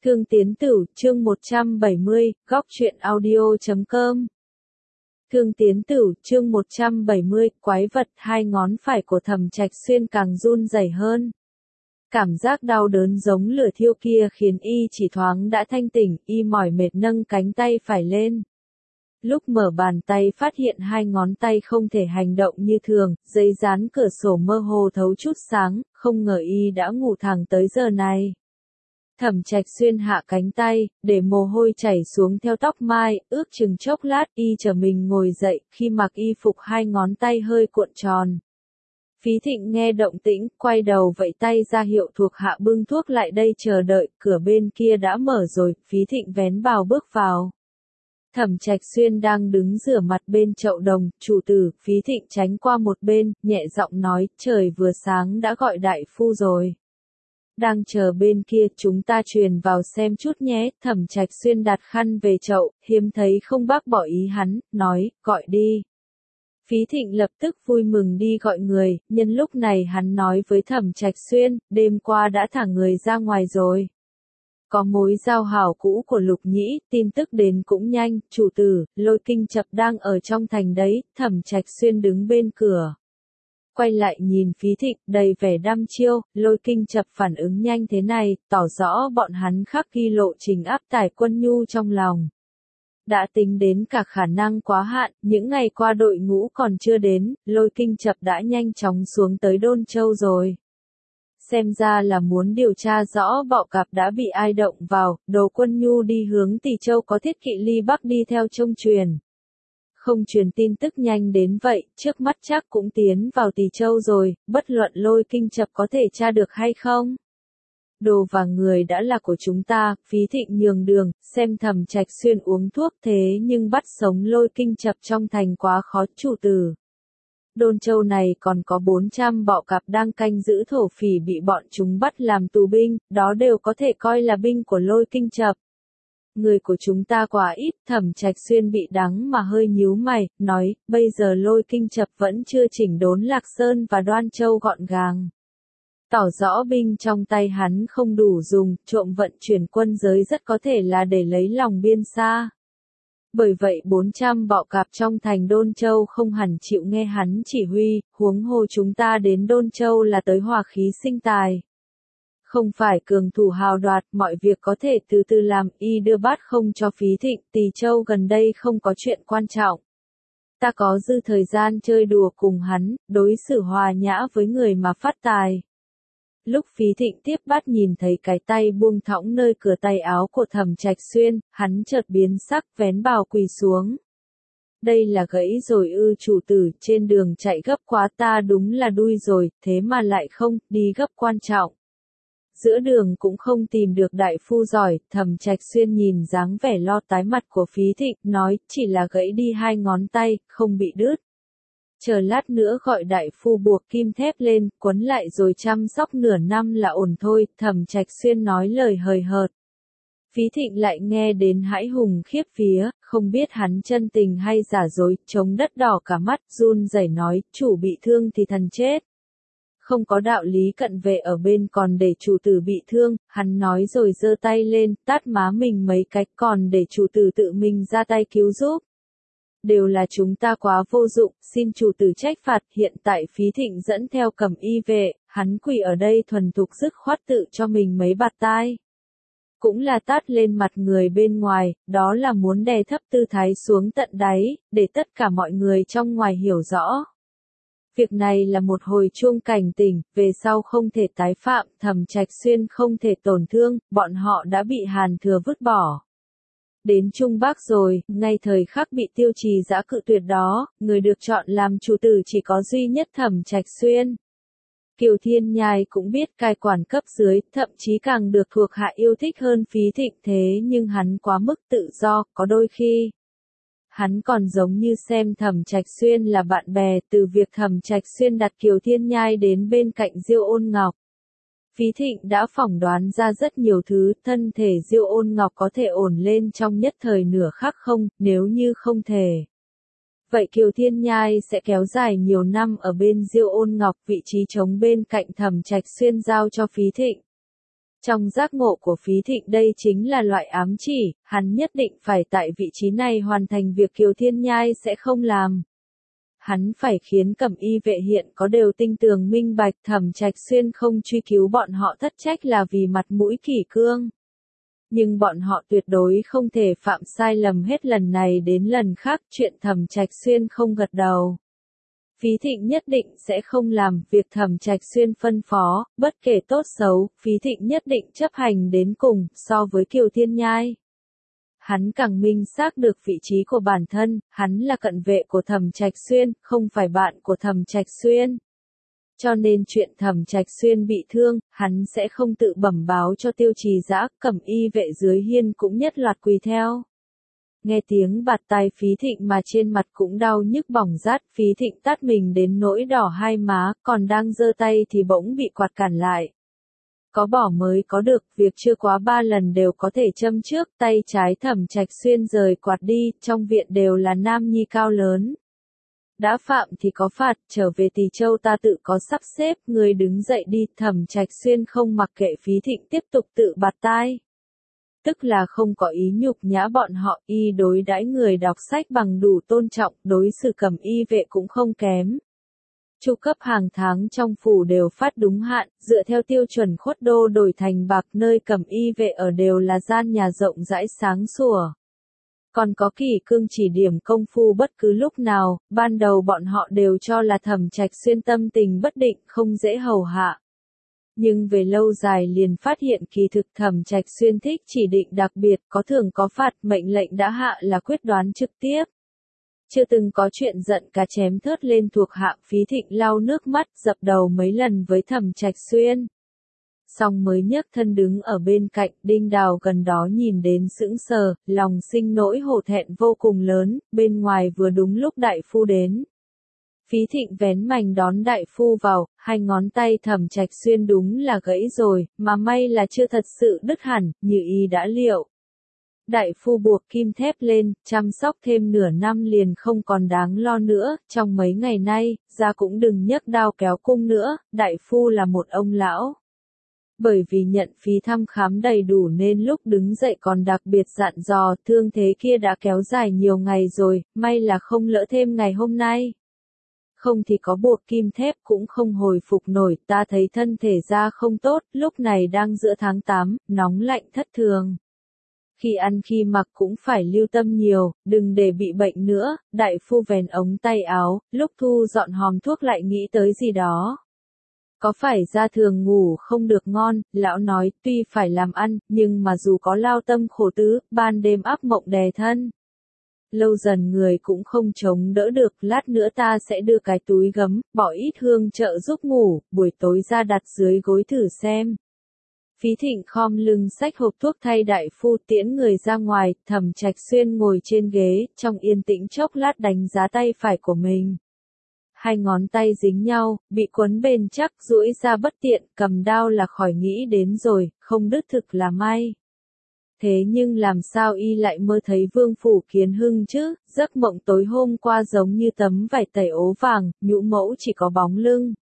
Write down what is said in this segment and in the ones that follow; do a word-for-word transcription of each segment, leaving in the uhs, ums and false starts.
Thương Tiến Tử, chương một trăm bảy mươi, góc truyện audio chấm com. Thương Tiến Tử, chương một trăm bảy mươi, quái vật, hai ngón phải của Thẩm Trạch Xuyên càng run rẩy hơn. Cảm giác đau đớn giống lửa thiêu kia khiến y chỉ thoáng đã thanh tỉnh, y mỏi mệt nâng cánh tay phải lên. Lúc mở bàn tay phát hiện hai ngón tay không thể hành động như thường, giấy dán cửa sổ mơ hồ thấu chút sáng, không ngờ y đã ngủ thẳng tới giờ này. Thẩm Trạch Xuyên hạ cánh tay, để mồ hôi chảy xuống theo tóc mai, ước chừng chốc lát y trở mình ngồi dậy, khi mặc y phục hai ngón tay hơi cuộn tròn. Phí Thịnh nghe động tĩnh, quay đầu vẫy tay ra hiệu thuộc hạ bưng thuốc lại đây chờ đợi, cửa bên kia đã mở rồi, Phí Thịnh vén vào bước vào. Thẩm Trạch Xuyên đang đứng rửa mặt bên chậu đồng, chủ tử, Phí Thịnh tránh qua một bên, nhẹ giọng nói, trời vừa sáng đã gọi đại phu rồi. Đang chờ bên kia, chúng ta truyền vào xem chút nhé. Thẩm Trạch Xuyên đặt khăn về chậu, hiếm thấy không bác bỏ ý hắn, nói, gọi đi. Phí Thịnh lập tức vui mừng đi gọi người, nhân lúc này hắn nói với Thẩm Trạch Xuyên, đêm qua đã thả người ra ngoài rồi. Có mối giao hảo cũ của Lục Nhĩ, tin tức đến cũng nhanh, chủ tử, Lôi Kinh Chập đang ở trong thành đấy. Thẩm Trạch Xuyên đứng bên cửa. Quay lại nhìn Phí Thịnh, đầy vẻ đăm chiêu, Lôi Kinh Chập phản ứng nhanh thế này, tỏ rõ bọn hắn khắc ghi lộ trình áp tải quân nhu trong lòng. Đã tính đến cả khả năng quá hạn, những ngày qua đội ngũ còn chưa đến, Lôi Kinh Chập đã nhanh chóng xuống tới Đôn Châu rồi. Xem ra là muốn điều tra rõ bọ cạp đã bị ai động vào, đồ quân nhu đi hướng Tỳ Châu có Thiết Kỵ ly Bắc đi theo trông truyền. Không truyền tin tức nhanh đến vậy, trước mắt chắc cũng tiến vào Tỳ Châu rồi, bất luận Lôi Kinh Chập có thể tra được hay không. Đồ và người đã là của chúng ta, Phí Thịnh nhường đường, xem Thẩm Trạch Xuyên uống thuốc thế nhưng bắt sống Lôi Kinh Chập trong thành quá khó, chủ tử. Đôn Châu này còn có bốn trăm bọ cạp đang canh giữ thổ phỉ bị bọn chúng bắt làm tù binh, đó đều có thể coi là binh của Lôi Kinh Chập. Người của chúng ta quá ít. Thẩm Trạch Xuyên bị đắng mà hơi nhíu mày, nói, bây giờ Lôi Kinh Chập vẫn chưa chỉnh đốn Lạc Sơn và Đoan Châu gọn gàng. Tỏ rõ binh trong tay hắn không đủ dùng, trộm vận chuyển quân giới rất có thể là để lấy lòng biên xa. Bởi vậy bốn trăm bọ cạp trong thành Đôn Châu không hẳn chịu nghe hắn chỉ huy, huống hồ chúng ta đến Đôn Châu là tới hòa khí sinh tài. Không phải cường thủ hào đoạt, mọi việc có thể từ từ làm, y đưa bát không cho Phí Thịnh, Tỳ Châu gần đây không có chuyện quan trọng. Ta có dư thời gian chơi đùa cùng hắn, đối xử hòa nhã với người mà phát tài. Lúc Phí Thịnh tiếp bát nhìn thấy cái tay buông thõng nơi cửa tay áo của Thẩm Trạch Xuyên, hắn chợt biến sắc, vén bào quỳ xuống. Đây là gãy rồi ư, chủ tử, trên đường chạy gấp quá ta đúng là đuôi rồi, thế mà lại không, đi gấp quan trọng. Giữa đường cũng không tìm được đại phu giỏi, Thẩm Trạch Xuyên nhìn dáng vẻ lo tái mặt của Phí Thịnh, nói, chỉ là gãy đi hai ngón tay, không bị đứt. Chờ lát nữa gọi đại phu buộc kim thép lên, quấn lại rồi chăm sóc nửa năm là ổn thôi. Thẩm Trạch Xuyên nói lời hời hợt. Phí Thịnh lại nghe đến hãi hùng khiếp vía, không biết hắn chân tình hay giả dối, chống đất đỏ cả mắt, run rẩy nói, chủ bị thương thì thần chết. Không có đạo lý cận vệ ở bên còn để chủ tử bị thương, hắn nói rồi giơ tay lên, tát má mình mấy cái, còn để chủ tử tự mình ra tay cứu giúp. Đều là chúng ta quá vô dụng, xin chủ tử trách phạt. Hiện tại Phí Thịnh dẫn theo Cẩm Y vệ, hắn quỳ ở đây thuần thục dứt khoát tự cho mình mấy bạt tai. Cũng là tát lên mặt người bên ngoài, đó là muốn đè thấp tư thái xuống tận đáy, để tất cả mọi người trong ngoài hiểu rõ. Việc này là một hồi chuông cảnh tỉnh, về sau không thể tái phạm, Thẩm Trạch Xuyên không thể tổn thương, bọn họ đã bị Hàn Thừa vứt bỏ. Đến Trung Bắc rồi, ngay thời khắc bị Tiêu Trì giã cự tuyệt đó, người được chọn làm chủ tử chỉ có duy nhất Thẩm Trạch Xuyên. Kiều Thiên Nhai cũng biết cai quản cấp dưới, thậm chí càng được thuộc hạ yêu thích hơn Phí Thịnh, thế nhưng hắn quá mức tự do, có đôi khi hắn còn giống như xem Thẩm Trạch Xuyên là bạn bè, từ việc Thẩm Trạch Xuyên đặt Kiều Thiên Nhai đến bên cạnh Diêu Ôn Ngọc. Phí Thịnh đã phỏng đoán ra rất nhiều thứ, thân thể Diêu Ôn Ngọc có thể ổn lên trong nhất thời nửa khắc không, nếu như không thể. Vậy Kiều Thiên Nhai sẽ kéo dài nhiều năm ở bên Diêu Ôn Ngọc, vị trí trống bên cạnh Thẩm Trạch Xuyên giao cho Phí Thịnh. Trong giác ngộ của Phí Thịnh đây chính là loại ám chỉ, hắn nhất định phải tại vị trí này hoàn thành việc Kiều Thiên Nhai sẽ không làm. Hắn phải khiến Cẩm Y vệ hiện có đều tinh tường minh bạch Thẩm Trạch Xuyên không truy cứu bọn họ thất trách là vì mặt mũi kỷ cương. Nhưng bọn họ tuyệt đối không thể phạm sai lầm hết lần này đến lần khác chuyện Thẩm Trạch Xuyên không gật đầu. Phí Thịnh nhất định sẽ không làm việc Thẩm Trạch Xuyên phân phó, bất kể tốt xấu, Phí Thịnh nhất định chấp hành đến cùng, so với Kiều Thiên Nhai. Hắn càng minh xác được vị trí của bản thân, hắn là cận vệ của Thẩm Trạch Xuyên, không phải bạn của Thẩm Trạch Xuyên. Cho nên chuyện Thẩm Trạch Xuyên bị thương, hắn sẽ không tự bẩm báo cho Tiêu Trì Dã, Cẩm Y vệ dưới hiên cũng nhất loạt quỳ theo. Nghe tiếng bạt tai Phí Thịnh mà trên mặt cũng đau nhức bỏng rát, Phí Thịnh tát mình đến nỗi đỏ hai má, còn đang giơ tay thì bỗng bị quạt cản lại. Có bỏ mới có được, việc chưa quá ba lần đều có thể châm trước, tay trái Thẩm Trạch Xuyên rời quạt đi, trong viện đều là nam nhi cao lớn. Đã phạm thì có phạt, trở về Tỳ Châu ta tự có sắp xếp, người đứng dậy đi, Thẩm Trạch Xuyên không mặc kệ Phí Thịnh tiếp tục tự bạt tai. Tức là không có ý nhục nhã bọn họ, y đối đãi người đọc sách bằng đủ tôn trọng, đối xử Cẩm Y vệ cũng không kém. Chu cấp hàng tháng trong phủ đều phát đúng hạn, dựa theo tiêu chuẩn khuất đô đổi thành bạc, nơi Cẩm Y vệ ở đều là gian nhà rộng rãi sáng sủa. Còn có Kỷ Cương chỉ điểm công phu bất cứ lúc nào, ban đầu bọn họ đều cho là Thẩm Trạch Xuyên tâm tình bất định, không dễ hầu hạ. Nhưng về lâu dài liền phát hiện kỳ thực Thẩm Trạch Xuyên thích chỉ định đặc biệt, có thưởng có phạt, mệnh lệnh đã hạ là quyết đoán trực tiếp. Chưa từng có chuyện giận cá chém thớt lên thuộc hạ. Phí Thịnh lau nước mắt, dập đầu mấy lần với Thẩm Trạch Xuyên. Xong mới nhấc thân đứng ở bên cạnh, Đinh Đào gần đó nhìn đến sững sờ, lòng sinh nỗi hổ thẹn vô cùng lớn, bên ngoài vừa đúng lúc đại phu đến. Phí Thịnh vén mành đón đại phu vào, hai ngón tay Thẩm Trạch Xuyên đúng là gãy rồi, mà may là chưa thật sự đứt hẳn, như y đã liệu. Đại phu buộc kim thép lên, chăm sóc thêm nửa năm liền không còn đáng lo nữa, trong mấy ngày nay, ra cũng đừng nhấc đao kéo cung nữa, đại phu là một ông lão. Bởi vì nhận phí thăm khám đầy đủ nên lúc đứng dậy còn đặc biệt dặn dò, thương thế kia đã kéo dài nhiều ngày rồi, may là không lỡ thêm ngày hôm nay. Không thì có buộc kim thép cũng không hồi phục nổi, ta thấy thân thể da không tốt, lúc này đang giữa tháng tám, nóng lạnh thất thường. Khi ăn khi mặc cũng phải lưu tâm nhiều, đừng để bị bệnh nữa, đại phu vén ống tay áo, lúc thu dọn hòm thuốc lại nghĩ tới gì đó. Có phải da thường ngủ không được ngon, lão nói, tuy phải làm ăn, nhưng mà dù có lao tâm khổ tứ, ban đêm ác mộng đè thân. Lâu dần người cũng không chống đỡ được, lát nữa ta sẽ đưa cái túi gấm, bỏ ít hương trợ giúp ngủ, buổi tối ra đặt dưới gối thử xem. Phí Thịnh khom lưng xách hộp thuốc thay đại phu tiễn người ra ngoài, Thẩm Trạch Xuyên ngồi trên ghế, trong yên tĩnh chốc lát đánh giá tay phải của mình. Hai ngón tay dính nhau, bị quấn bền chắc, duỗi ra bất tiện, cầm đao là khỏi nghĩ đến rồi, không đứt thực là may. Thế nhưng làm sao y lại mơ thấy Vương Phủ Kiến Hưng chứ, giấc mộng tối hôm qua giống như tấm vải tẩy ố vàng, nhũ mẫu chỉ có bóng lưng.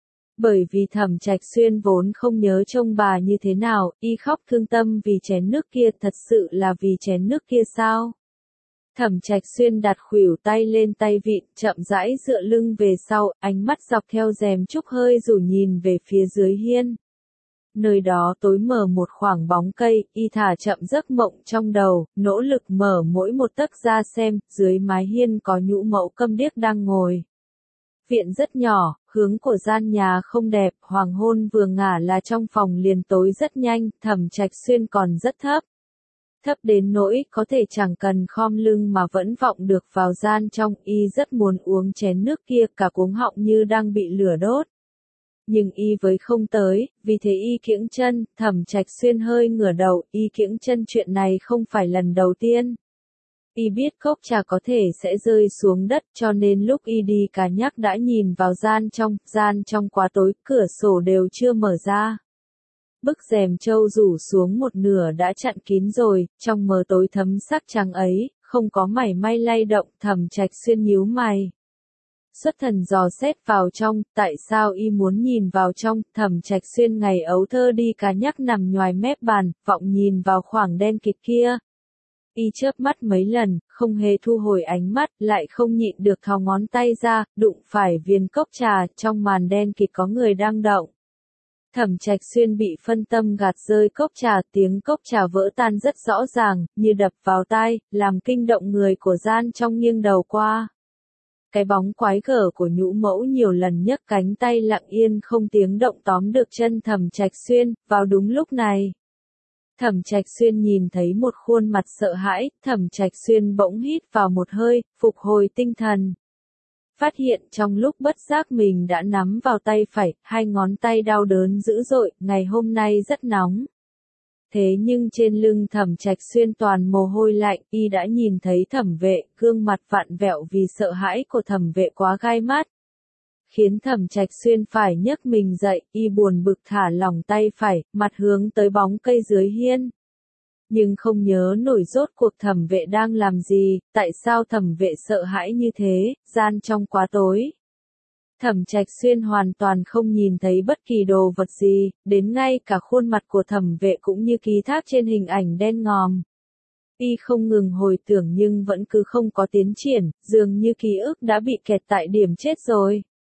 Bởi vì Thẩm Trạch Xuyên vốn không nhớ trông bà như thế nào, y khóc thương tâm vì chén nước kia, thật sự là vì chén nước kia sao? Thẩm Trạch Xuyên đặt khuỷu tay lên tay vịn, chậm rãi dựa lưng về sau, ánh mắt dọc theo rèm trúc hơi rủ nhìn về phía dưới hiên. Nơi đó tối mờ một khoảng bóng cây, y thả chậm giấc mộng trong đầu, nỗ lực mở mỗi một tấc ra xem, dưới mái hiên có nhũ mẫu câm điếc đang ngồi. Viện rất nhỏ, hướng của gian nhà không đẹp, hoàng hôn vừa ngả là trong phòng liền tối rất nhanh, Thẩm Trạch Xuyên còn rất thấp. Thấp đến nỗi có thể chẳng cần khom lưng mà vẫn vọng được vào gian trong, y rất muốn uống chén nước kia, cả cuống họng như đang bị lửa đốt. Nhưng y với không tới, vì thế y kiễng chân, Thẩm Trạch Xuyên hơi ngửa đầu, y kiễng chân chuyện này không phải lần đầu tiên. Y biết cốc trà có thể sẽ rơi xuống đất cho nên lúc y đi cả nhắc đã nhìn vào gian trong, gian trong quá tối, cửa sổ đều chưa mở ra. Bức rèm trâu rủ xuống một nửa đã chặn kín rồi, trong mờ tối thấm sắc trắng ấy, không có mảy may lay động, Thẩm Trạch Xuyên nhíu mày. xuất thần dò xét vào trong, tại sao y muốn nhìn vào trong, Thẩm Trạch Xuyên ngày ấu thơ đi cá nhắc nằm nhoài mép bàn, vọng nhìn vào khoảng đen kịt kia. Y chớp mắt mấy lần, không hề thu hồi ánh mắt, lại không nhịn được thò ngón tay ra, đụng phải viên cốc trà, trong màn đen kịt có người đang động. Thẩm Trạch Xuyên bị phân tâm gạt rơi cốc trà, tiếng cốc trà vỡ tan rất rõ ràng, như đập vào tai, làm kinh động người của gian trong nghiêng đầu qua. Cái bóng quái gở của nhũ mẫu nhiều lần nhấc cánh tay lặng yên không tiếng động tóm được chân Thẩm Trạch Xuyên, vào đúng lúc này. Thẩm Trạch Xuyên nhìn thấy một khuôn mặt sợ hãi, Thẩm Trạch Xuyên bỗng hít vào một hơi, phục hồi tinh thần. Phát hiện trong lúc bất giác mình đã nắm vào tay phải, hai ngón tay đau đớn dữ dội, ngày hôm nay rất nóng. Thế nhưng trên lưng Thẩm Trạch Xuyên toàn mồ hôi lạnh, y đã nhìn thấy Thẩm Vệ, gương mặt vặn vẹo vì sợ hãi của Thẩm Vệ quá gai mắt. Khiến Thẩm Trạch Xuyên phải nhấc mình dậy, y buồn bực thả lỏng tay phải, mặt hướng tới bóng cây dưới hiên. Nhưng không nhớ nổi rốt cuộc Thẩm Vệ đang làm gì, tại sao Thẩm Vệ sợ hãi như thế, gian trong quá tối. Thẩm Trạch Xuyên hoàn toàn không nhìn thấy bất kỳ đồ vật gì, đến ngay cả khuôn mặt của Thẩm Vệ cũng như ký thác trên hình ảnh đen ngòm. Y không ngừng hồi tưởng nhưng vẫn cứ không có tiến triển, dường như ký ức đã bị kẹt tại điểm chết rồi.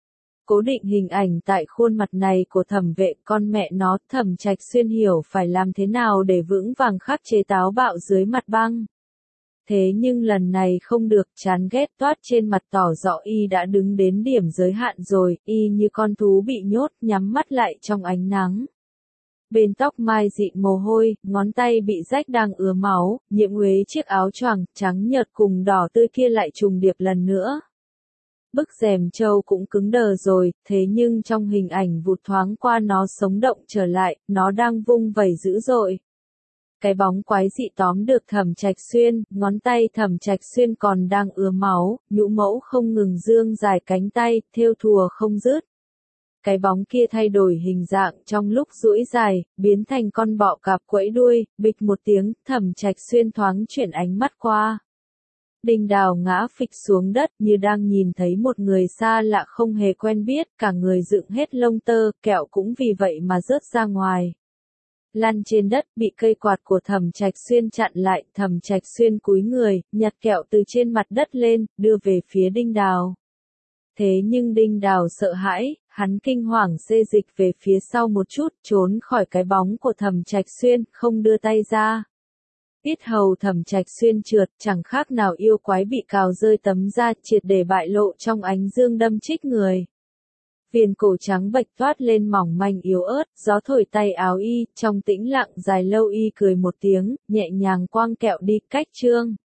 Cố định hình ảnh tại khuôn mặt này của Thẩm Vệ, con mẹ nó, Thẩm Trạch Xuyên hiểu phải làm thế nào để vững vàng khắc chế táo bạo dưới mặt băng. Thế nhưng lần này không được, chán ghét toát trên mặt tỏ rõ y đã đứng đến điểm giới hạn rồi, y như con thú bị nhốt, nhắm mắt lại trong ánh nắng. Bên tóc mai dị mồ hôi, ngón tay bị rách đang ứa máu, nhiễm uế chiếc áo choàng trắng nhợt cùng đỏ tươi kia lại trùng điệp lần nữa. Bức rèm trâu cũng cứng đờ rồi, thế nhưng trong hình ảnh vụt thoáng qua nó sống động trở lại, nó đang vung vẩy dữ dội. Cái bóng quái dị tóm được Thẩm Trạch Xuyên, ngón tay Thẩm Trạch Xuyên còn đang ứa máu, nhũ mẫu không ngừng dương dài cánh tay, thêu thùa không dứt. Cái bóng kia thay đổi hình dạng trong lúc duỗi dài, biến thành con bọ cạp quẫy đuôi, bịch một tiếng, Thẩm Trạch Xuyên thoáng chuyển ánh mắt qua. Đinh Đào ngã phịch xuống đất như đang nhìn thấy một người xa lạ không hề quen biết, cả người dựng hết lông tơ, kẹo cũng vì vậy mà rớt ra ngoài. Lăn trên đất, bị cây quạt của Thẩm Trạch Xuyên chặn lại, Thẩm Trạch Xuyên cúi người, nhặt kẹo từ trên mặt đất lên, đưa về phía Đinh Đào. Thế nhưng Đinh Đào sợ hãi, hắn kinh hoàng xê dịch về phía sau một chút, trốn khỏi cái bóng của Thẩm Trạch Xuyên, không đưa tay ra. Yết hầu Thẩm Trạch Xuyên trượt, chẳng khác nào yêu quái bị cào rơi tấm da, triệt để bại lộ trong ánh dương đâm chích người. Viền cổ trắng bệch toát lên mỏng manh yếu ớt, gió thổi tay áo y, trong tĩnh lặng dài lâu y cười một tiếng, nhẹ nhàng quăng kẹo đi, cách trương.